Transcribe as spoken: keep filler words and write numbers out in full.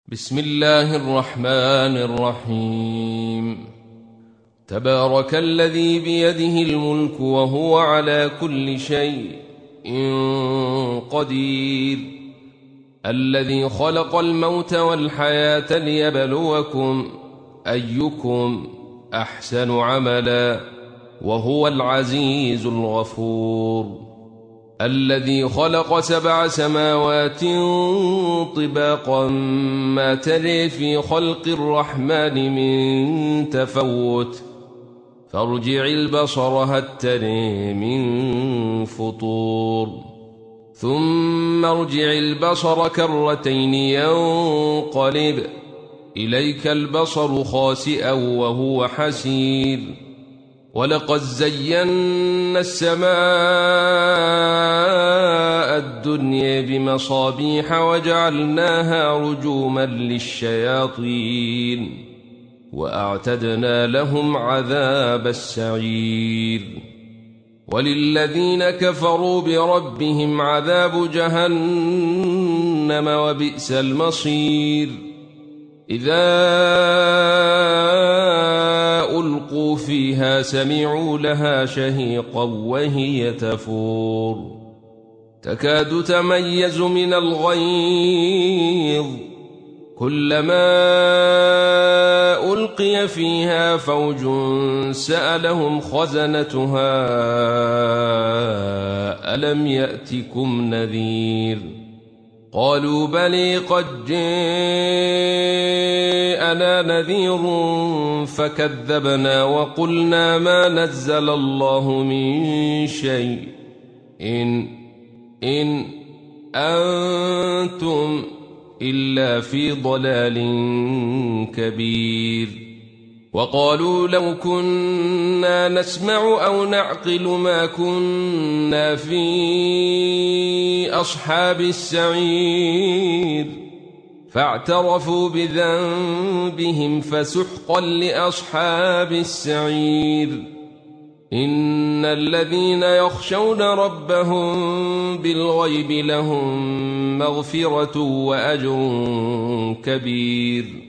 بسم الله الرحمن الرحيم. تبارك الذي بيده الملك وهو على كل شيء قدير، الذي خلق الموت والحياة ليبلوكم أيكم أحسن عملا وهو العزيز الغفور. الذي خلق سبع سماوات طباقا ما تري في خلق الرحمن من تفوت، فارجع البصر هل تري من فطور، ثم ارجع البصر كرتين ينقلب إليك البصر خاسئا وهو حسير. ولقد زينا السماء الدنيا بمصابيح وجعلناها رجوما للشياطين وأعتدنا لهم عذاب السعير. وللذين كفروا بربهم عذاب جهنم وبئس المصير. إذا ألقوا فيها سمعوا لها شهيقا وهي تفور، تكاد تميز من الغيظ، كلما ألقي فيها فوج سألهم خزنتها ألم يأتكم نذير، قالوا بلي قد جاءنا نذير فكذبنا وقلنا ما نزل الله من شيء إن, إن أنتم إلا في ضلال كبير. وقالوا لو كنا نسمع أو نعقل ما كنا في أصحاب السعير، فاعترفوا بذنبهم فسحقا لأصحاب السعير. إن الذين يخشون ربهم بالغيب لهم مغفرة وأجر كبير.